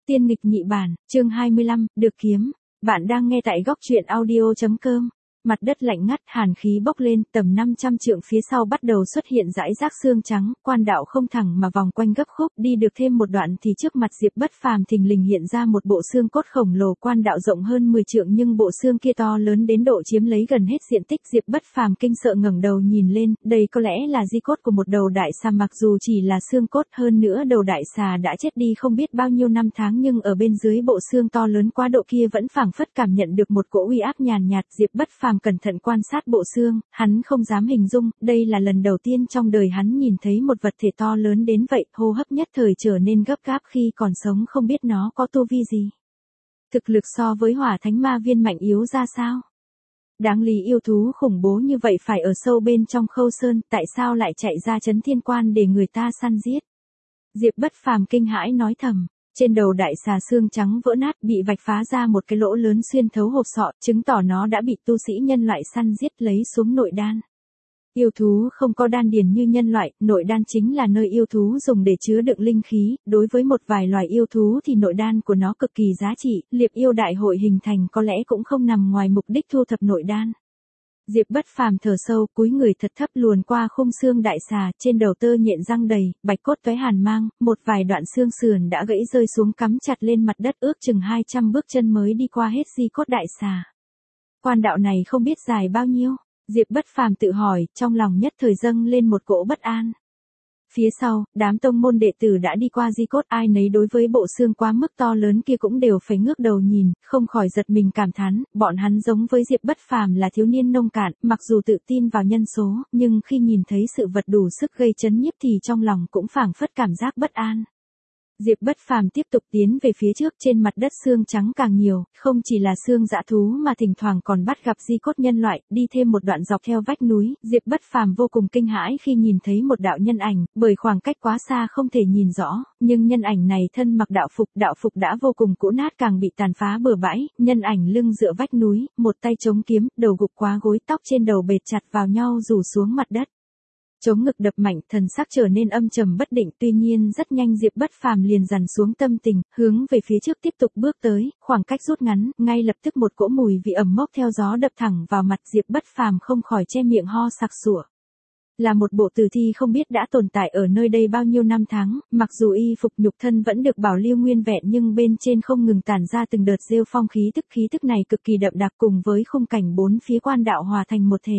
Tiên nghịch nhị bản, chương 25, được kiếm. Bạn đang nghe tại góc truyện audio.com. Mặt đất lạnh ngắt, hàn khí bốc lên, tầm 500 trượng phía sau bắt đầu xuất hiện dải rác xương trắng, quan đạo không thẳng mà vòng quanh gấp khúc, đi được thêm một đoạn thì trước mặt Diệp Bất Phàm thình lình hiện ra một bộ xương cốt khổng lồ, quan đạo rộng hơn 10 trượng nhưng bộ xương kia to lớn đến độ chiếm lấy gần hết diện tích. Diệp Bất Phàm kinh sợ ngẩng đầu nhìn lên, đây có lẽ là di cốt của một đầu đại xà, mặc dù chỉ là xương cốt, hơn nữa đầu đại xà đã chết đi không biết bao nhiêu năm tháng, nhưng ở bên dưới bộ xương to lớn quá độ kia vẫn phảng phất cảm nhận được một cỗ uy áp nhàn nhạt. Diệp Bất Phàm cẩn thận quan sát bộ xương, hắn không dám hình dung, đây là lần đầu tiên trong đời hắn nhìn thấy một vật thể to lớn đến vậy, hô hấp nhất thời trở nên gấp gáp, khi còn sống không biết nó có tu vi gì. Thực lực so với Hỏa Thánh Ma Viên mạnh yếu ra sao? Đáng lý yêu thú khủng bố như vậy phải ở sâu bên trong Khâu Sơn, tại sao lại chạy ra Trấn Thiên Quan để người ta săn giết? Diệp Bất Phàm kinh hãi nói thầm. Trên đầu đại xà xương trắng vỡ nát, bị vạch phá ra một cái lỗ lớn xuyên thấu hộp sọ, chứng tỏ nó đã bị tu sĩ nhân loại săn giết lấy xuống nội đan. Yêu thú không có đan điền như nhân loại, nội đan chính là nơi yêu thú dùng để chứa đựng linh khí, đối với một vài loài yêu thú thì nội đan của nó cực kỳ giá trị, Liệp Yêu Đại Hội hình thành có lẽ cũng không nằm ngoài mục đích thu thập nội đan. Diệp Bất Phàm thở sâu, cúi người thật thấp luồn qua khung xương đại xà, trên đầu tơ nhện răng đầy, bạch cốt tóe hàn mang, một vài đoạn xương sườn đã gãy rơi xuống cắm chặt lên mặt đất, ước chừng 200 bước chân mới đi qua hết di cốt đại xà. Quan đạo này không biết dài bao nhiêu, Diệp Bất Phàm tự hỏi, trong lòng nhất thời dâng lên một cỗ bất an. Phía sau, đám tông môn đệ tử đã đi qua di cốt, ai nấy đối với bộ xương quá mức to lớn kia cũng đều phải ngước đầu nhìn, không khỏi giật mình cảm thán, bọn hắn giống với Diệp Bất Phàm là thiếu niên nông cạn, mặc dù tự tin vào nhân số, nhưng khi nhìn thấy sự vật đủ sức gây chấn nhiếp thì trong lòng cũng phảng phất cảm giác bất an. Diệp Bất Phàm tiếp tục tiến về phía trước, trên mặt đất xương trắng càng nhiều, không chỉ là xương dã thú mà thỉnh thoảng còn bắt gặp di cốt nhân loại, đi thêm một đoạn dọc theo vách núi, Diệp Bất Phàm vô cùng kinh hãi khi nhìn thấy một đạo nhân ảnh, bởi khoảng cách quá xa không thể nhìn rõ, nhưng nhân ảnh này thân mặc đạo phục đã vô cùng cũ nát, càng bị tàn phá bừa bãi, nhân ảnh lưng dựa vách núi, một tay chống kiếm, đầu gục quá gối, tóc trên đầu bệt chặt vào nhau rủ xuống mặt đất. Chống ngực đập mạnh, thần sắc trở nên âm trầm bất định, tuy nhiên rất nhanh Diệp Bất Phàm liền dằn xuống tâm tình, hướng về phía trước tiếp tục bước tới, khoảng cách rút ngắn, ngay lập tức một cỗ mùi vị ẩm mốc theo gió đập thẳng vào mặt, Diệp Bất Phàm không khỏi che miệng ho sặc sụa. Là một bộ tử thi không biết đã tồn tại ở nơi đây bao nhiêu năm tháng, mặc dù y phục nhục thân vẫn được bảo lưu nguyên vẹn nhưng bên trên không ngừng tản ra từng đợt rêu phong khí tức này cực kỳ đậm đặc, cùng với khung cảnh bốn phía quan đạo hòa thành một thể.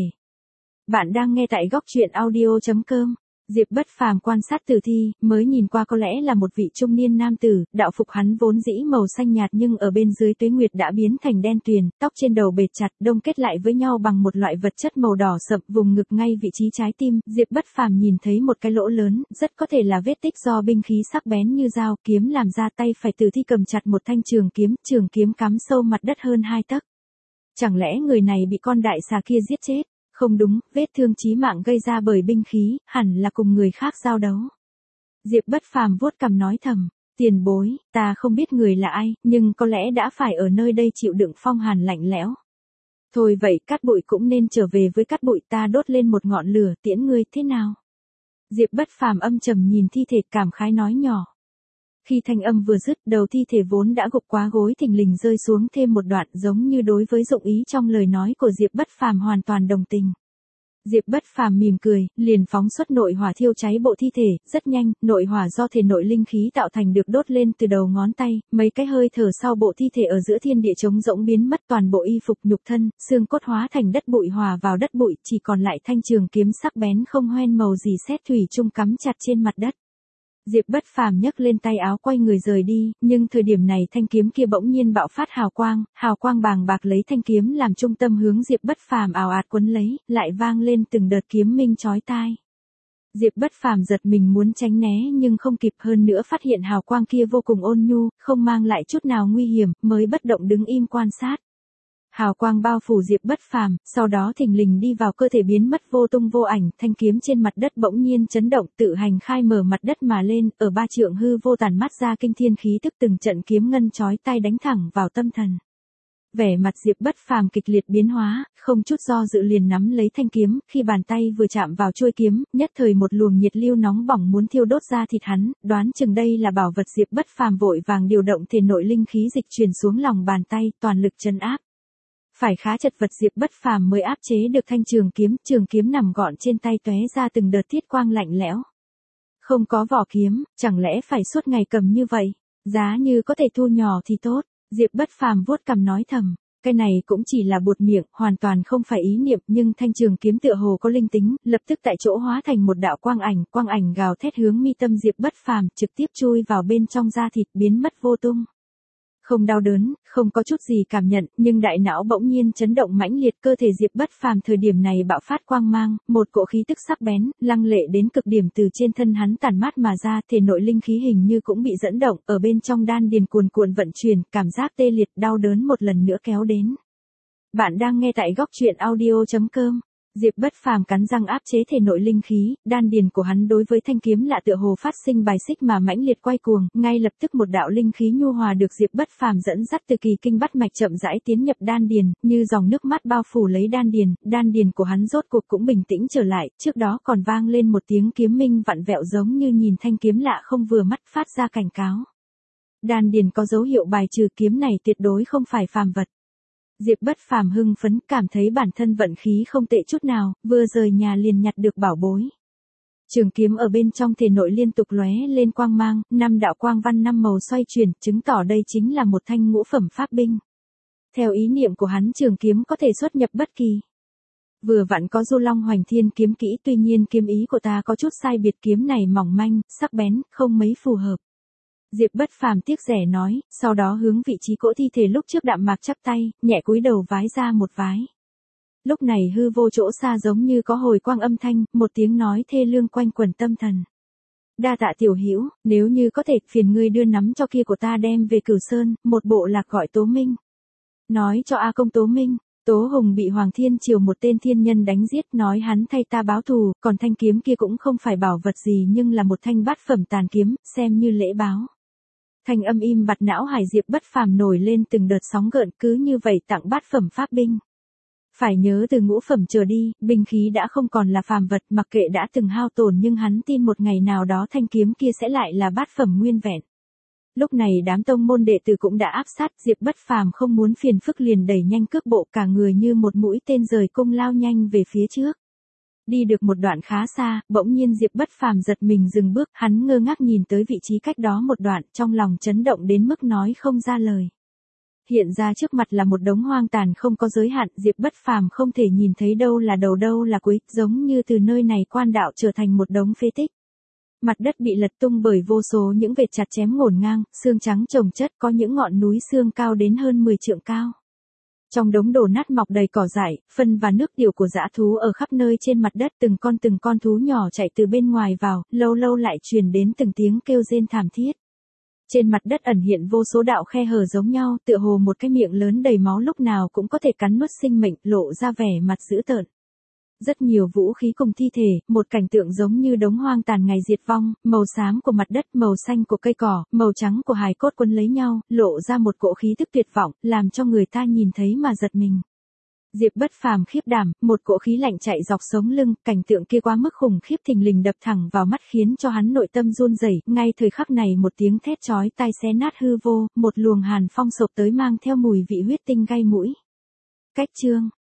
Bạn đang nghe tại góc truyện audio.com. Diệp Bất Phàm quan sát tử thi, mới nhìn qua có lẽ là một vị trung niên nam tử, đạo phục hắn vốn dĩ màu xanh nhạt nhưng ở bên dưới tuế nguyệt đã biến thành đen tuyền, tóc trên đầu bệt chặt, đông kết lại với nhau bằng một loại vật chất màu đỏ sậm, vùng ngực ngay vị trí trái tim, Diệp Bất Phàm nhìn thấy một cái lỗ lớn, rất có thể là vết tích do binh khí sắc bén như dao kiếm làm ra, tay phải tử thi cầm chặt một thanh trường kiếm cắm sâu mặt đất hơn 2 tấc. Chẳng lẽ người này bị con đại xà kia giết chết? Không đúng, vết thương chí mạng gây ra bởi binh khí, hẳn là cùng người khác giao đấu. Diệp Bất Phàm vuốt cằm nói thầm, tiền bối, ta không biết người là ai, nhưng có lẽ đã phải ở nơi đây chịu đựng phong hàn lạnh lẽo. Thôi vậy, Cát Bụi cũng nên trở về với Cát Bụi, ta đốt lên một ngọn lửa tiễn ngươi, thế nào? Diệp Bất Phàm âm trầm nhìn thi thể, cảm khái nói nhỏ. Khi thanh âm vừa dứt, đầu thi thể vốn đã gục quá gối thình lình rơi xuống thêm một đoạn, giống như đối với dụng ý trong lời nói của Diệp Bất Phàm hoàn toàn đồng tình. Diệp Bất Phàm mỉm cười, liền phóng xuất nội hỏa thiêu cháy bộ thi thể, rất nhanh, nội hỏa do thể nội linh khí tạo thành được đốt lên từ đầu ngón tay, mấy cái hơi thở sau bộ thi thể ở giữa thiên địa trống rỗng biến mất, toàn bộ y phục nhục thân, xương cốt hóa thành đất bụi, hòa vào đất bụi, chỉ còn lại thanh trường kiếm sắc bén không hoen màu gì sét thủy chung cắm chặt trên mặt đất. Diệp Bất Phàm nhấc lên tay áo quay người rời đi, nhưng thời điểm này thanh kiếm kia bỗng nhiên bạo phát hào quang bàng bạc lấy thanh kiếm làm trung tâm hướng Diệp Bất Phàm ào ạt quấn lấy, lại vang lên từng đợt kiếm minh chói tai. Diệp Bất Phàm giật mình muốn tránh né nhưng không kịp, hơn nữa phát hiện hào quang kia vô cùng ôn nhu, không mang lại chút nào nguy hiểm, mới bất động đứng im quan sát. Hào quang bao phủ Diệp Bất Phàm, sau đó thình lình đi vào cơ thể biến mất vô tung vô ảnh, thanh kiếm trên mặt đất bỗng nhiên chấn động, tự hành khai mở mặt đất mà lên, ở 3 trượng hư vô tản mắt ra kinh thiên khí tức, từng trận kiếm ngân chói tai đánh thẳng vào tâm thần. Vẻ mặt Diệp Bất Phàm kịch liệt biến hóa, không chút do dự liền nắm lấy thanh kiếm, khi bàn tay vừa chạm vào chuôi kiếm, nhất thời một luồng nhiệt lưu nóng bỏng muốn thiêu đốt ra thịt hắn, đoán chừng đây là bảo vật. Diệp Bất Phàm vội vàng điều động thể nội linh khí dịch truyền xuống lòng bàn tay, toàn lực trấn áp. Phải khá chật vật Diệp Bất Phàm mới áp chế được thanh trường kiếm nằm gọn trên tay tóe ra từng đợt thiết quang lạnh lẽo. Không có vỏ kiếm, chẳng lẽ phải suốt ngày cầm như vậy? Giá như có thể thu nhỏ thì tốt. Diệp Bất Phàm vuốt cằm nói thầm, cái này cũng chỉ là buột miệng, hoàn toàn không phải ý niệm, nhưng thanh trường kiếm tựa hồ có linh tính, lập tức tại chỗ hóa thành một đạo quang ảnh gào thét hướng mi tâm Diệp Bất Phàm, trực tiếp chui vào bên trong da thịt biến mất vô tung. Không đau đớn, không có chút gì cảm nhận, nhưng đại não bỗng nhiên chấn động mãnh liệt, cơ thể Diệp Bất Phàm thời điểm này bạo phát quang mang, một cỗ khí tức sắc bén, lăng lệ đến cực điểm từ trên thân hắn tản mát mà ra, thể nội linh khí hình như cũng bị dẫn động, ở bên trong đan điền cuồn cuộn vận chuyển, cảm giác tê liệt, đau đớn một lần nữa kéo đến. Bạn đang nghe tại góc truyện audio.com. Diệp Bất Phàm cắn răng áp chế thể nội linh khí, đan điền của hắn đối với thanh kiếm lạ tựa hồ phát sinh bài xích mà mãnh liệt quay cuồng, ngay lập tức một đạo linh khí nhu hòa được Diệp Bất Phàm dẫn dắt từ kỳ kinh bắt mạch chậm rãi tiến nhập đan điền, như dòng nước mắt bao phủ lấy đan điền của hắn rốt cuộc cũng bình tĩnh trở lại, trước đó còn vang lên một tiếng kiếm minh vặn vẹo giống như nhìn thanh kiếm lạ không vừa mắt phát ra cảnh cáo. Đan điền có dấu hiệu bài trừ, kiếm này tuyệt đối không phải phàm vật. Diệp Bất Phàm hưng phấn, cảm thấy bản thân vận khí không tệ chút nào, vừa rời nhà liền nhặt được bảo bối. Trường kiếm ở bên trong thể nội liên tục lóe lên quang mang, 5 đạo quang văn 5 màu xoay chuyển, chứng tỏ đây chính là một thanh ngũ phẩm pháp binh. Theo ý niệm của hắn, trường kiếm có thể xuất nhập bất kỳ. Vừa vặn có Du Long Hoành Thiên kiếm kỹ, tuy nhiên kiếm ý của ta có chút sai biệt, kiếm này mỏng manh, sắc bén, không mấy phù hợp. Diệp Bất Phàm tiếc rẻ nói, sau đó hướng vị trí cỗ thi thể lúc trước đạm mạc chắp tay, nhẹ cúi đầu vái ra một vái. Lúc này hư vô chỗ xa giống như có hồi quang âm thanh, một tiếng nói thê lương quanh quẩn tâm thần. Đa tạ tiểu hữu, nếu như có thể, phiền ngươi đưa nắm cho kia của ta đem về Cửu Sơn, một bộ lạc gọi Tố Minh. Nói cho A Công Tố Minh, Tố Hùng bị Hoàng Thiên Triều một tên thiên nhân đánh giết, nói hắn thay ta báo thù, còn thanh kiếm kia cũng không phải bảo vật gì nhưng là một thanh bát phẩm tàn kiếm, xem như lễ báo. Thanh âm im bặt, não hải Diệp Bất Phàm nổi lên từng đợt sóng gợn, cứ như vậy tặng bát phẩm pháp binh. Phải nhớ từ ngũ phẩm trở đi, binh khí đã không còn là phàm vật, mặc kệ đã từng hao tổn nhưng hắn tin một ngày nào đó thanh kiếm kia sẽ lại là bát phẩm nguyên vẹn. Lúc này đám tông môn đệ tử cũng đã áp sát, Diệp Bất Phàm không muốn phiền phức liền đẩy nhanh cước bộ, cả người như một mũi tên rời cung lao nhanh về phía trước. Đi được một đoạn khá xa, bỗng nhiên Diệp Bất Phàm giật mình dừng bước, hắn ngơ ngác nhìn tới vị trí cách đó một đoạn, trong lòng chấn động đến mức nói không ra lời. Hiện ra trước mặt là một đống hoang tàn không có giới hạn, Diệp Bất Phàm không thể nhìn thấy đâu là đầu đâu là cuối, giống như từ nơi này quan đạo trở thành một đống phế tích. Mặt đất bị lật tung bởi vô số những vệt chặt chém ngổn ngang, xương trắng chồng chất, có những ngọn núi xương cao đến hơn 10 trượng cao. Trong đống đổ nát mọc đầy cỏ dại, phân và nước tiểu của dã thú ở khắp nơi trên mặt đất, từng con thú nhỏ chạy từ bên ngoài vào, lâu lâu lại truyền đến từng tiếng kêu rên thảm thiết. Trên mặt đất ẩn hiện vô số đạo khe hở giống nhau, tựa hồ một cái miệng lớn đầy máu lúc nào cũng có thể cắn nuốt sinh mệnh, lộ ra vẻ mặt dữ tợn. Rất nhiều vũ khí cùng thi thể, một cảnh tượng giống như đống hoang tàn ngày diệt vong, màu xám của mặt đất, màu xanh của cây cỏ, màu trắng của hài cốt quấn lấy nhau, lộ ra một cỗ khí tức tuyệt vọng, làm cho người ta nhìn thấy mà giật mình. Diệp Bất Phàm khiếp đảm, một cỗ khí lạnh chạy dọc sống lưng, cảnh tượng kia quá mức khủng khiếp thình lình đập thẳng vào mắt khiến cho hắn nội tâm run rẩy, ngay thời khắc này một tiếng thét chói tai xé nát hư vô, một luồng hàn phong sộc tới mang theo mùi vị huyết tinh gai mũi. Cách chương